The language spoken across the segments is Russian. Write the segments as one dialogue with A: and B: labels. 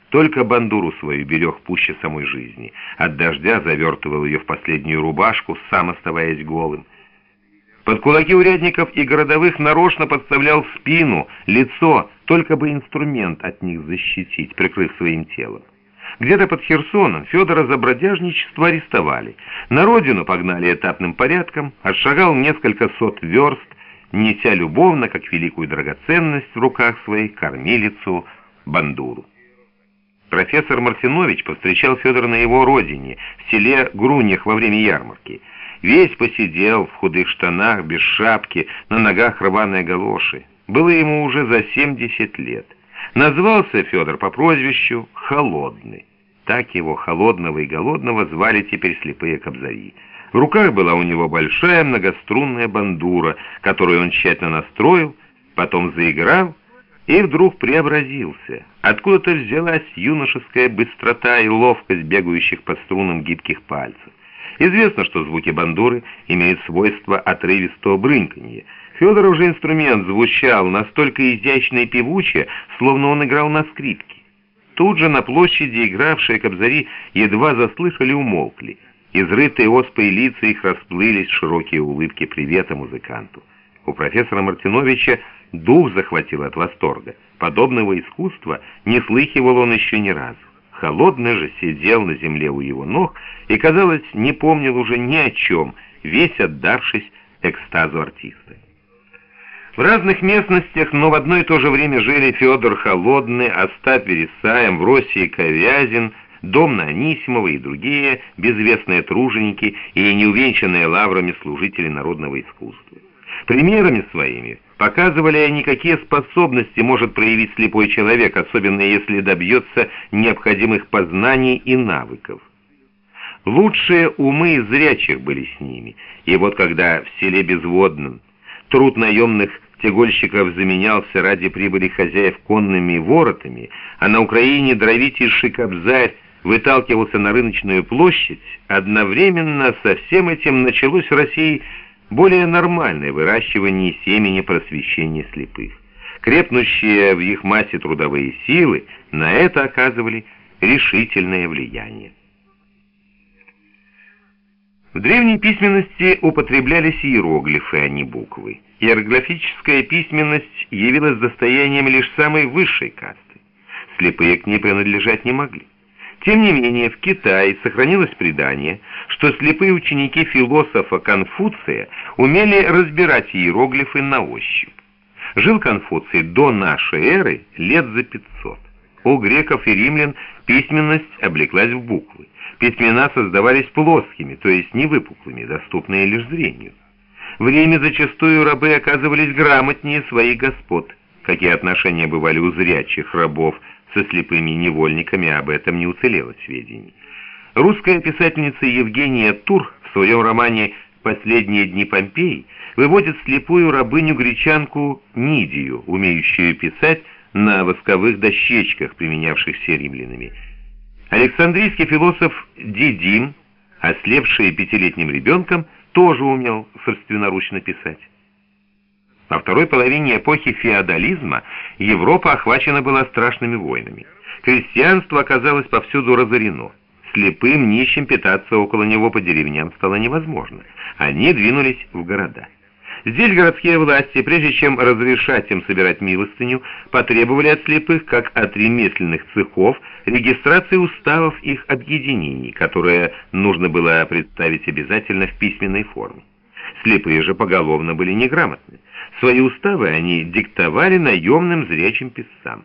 A: Только бандуру свою берег пуще самой жизни. От дождя завертывал ее в последнюю рубашку, сам оставаясь голым. Под кулаки урядников и городовых нарочно подставлял спину, лицо, только бы инструмент от них защитить, прикрыв своим телом. Где-то под Херсоном Федора за бродяжничество арестовали. На родину погнали этапным порядком, отшагал несколько сот верст, неся любовно, как великую драгоценность в руках своей, кормилицу бандуру. Профессор Мартинович повстречал Федора на его родине, в селе Груньях во время ярмарки. Весь посидел в худых штанах, без шапки, на ногах рваные галоши. Было ему уже за 70 лет. Назвался Федор по прозвищу Холодный. Так его, холодного и голодного, звали теперь слепые кобзари. В руках была у него большая многострунная бандура, которую он тщательно настроил, потом заиграл и вдруг преобразился. Откуда-то взялась юношеская быстрота и ловкость бегающих по струнам гибких пальцев. Известно, что звуки бандуры имеют свойство отрывистого брынканья. Федоров же инструмент звучал настолько изящно и певуче, словно он играл на скрипке. Тут же на площади игравшие кобзари едва заслышали, умолкли. Изрытые оспой лица их расплылись в широкие улыбки привета музыканту. У профессора Мартиновича дух захватил от восторга. Подобного искусства не слыхивал он еще ни разу. Холодный же сидел на земле у его ног и, казалось, не помнил уже ни о чем, весь отдавшись экстазу артиста. В разных местностях, но в одно и то же время жили Федор Холодный, Остап Вересай, Амвросий Ковязин, Домна Анисимова и другие безвестные труженики и неувенчанные лаврами служители народного искусства. Примерами своими показывали они, какие способности может проявить слепой человек, особенно если добьется необходимых познаний и навыков. Лучшие умы зрячих были с ними, и вот когда в селе Безводном труд наемных тягольщиков заменялся ради прибыли хозяев конными воротами, а на Украине дровитейший кобзарь выталкивался на рыночную площадь, одновременно со всем этим началось в России более нормальное выращивание семени просвещения слепых. Крепнущие в их массе трудовые силы на это оказывали решительное влияние. В древней письменности употреблялись иероглифы, а не буквы. Иероглифическая письменность явилась достоянием лишь самой высшей касты. Слепые к ней принадлежать не могли. Тем не менее, в Китае сохранилось предание, что слепые ученики философа Конфуция умели разбирать иероглифы на ощупь. Жил Конфуций до нашей эры лет за 500. У греков и римлян письменность облеклась в буквы. Письмена создавались плоскими, то есть невыпуклыми, доступные лишь зрению. В Риме зачастую рабы оказывались грамотнее своих господ. Какие отношения бывали у зрячих рабов со слепыми невольниками, об этом не уцелело сведений. Русская писательница Евгения Тур в своем романе «Последние дни Помпеи» выводит слепую рабыню-гречанку Нидию, умеющую писать на восковых дощечках, применявшихся римлянами. Александрийский философ Дидим, ослепший 5-летним ребенком, тоже умел собственноручно писать. Во второй половине эпохи феодализма Европа охвачена была страшными войнами. Крестьянство оказалось повсюду разорено. Слепым, нищим питаться около него по деревням стало невозможно. Они двинулись в города. Здесь городские власти, прежде чем разрешать им собирать милостыню, потребовали от слепых, как от ремесленных цехов, регистрации уставов их объединений, которые нужно было представить обязательно в письменной форме. Слепые же поголовно были неграмотны. Свои уставы они диктовали наемным зрячим писцам.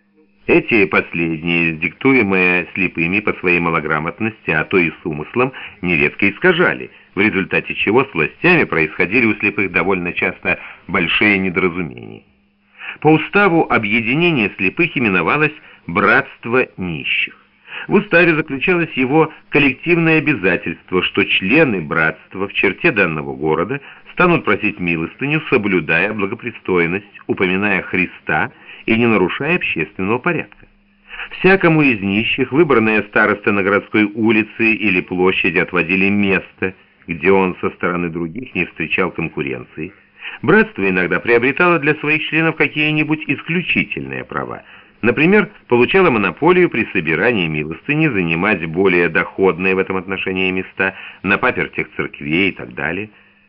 A: Эти последние, диктуемые слепыми по своей малограмотности, а то и с умыслом, нередко искажали, в результате чего с властями происходили у слепых довольно часто большие недоразумения. По уставу объединение слепых именовалось «Братство нищих». В уставе заключалось его коллективное обязательство, что члены братства в черте данного города станут просить милостыню, соблюдая благопристойность, упоминая Христа и не нарушая общественного порядка. Всякому из нищих выбранные старосты на городской улице или площади отводили место, где он со стороны других не встречал конкуренции. Братство иногда приобретало для своих членов какие-нибудь исключительные права. Например, получала монополию при собирании милостыни, занимать более доходные в этом отношении места на папертях церквей и так далее –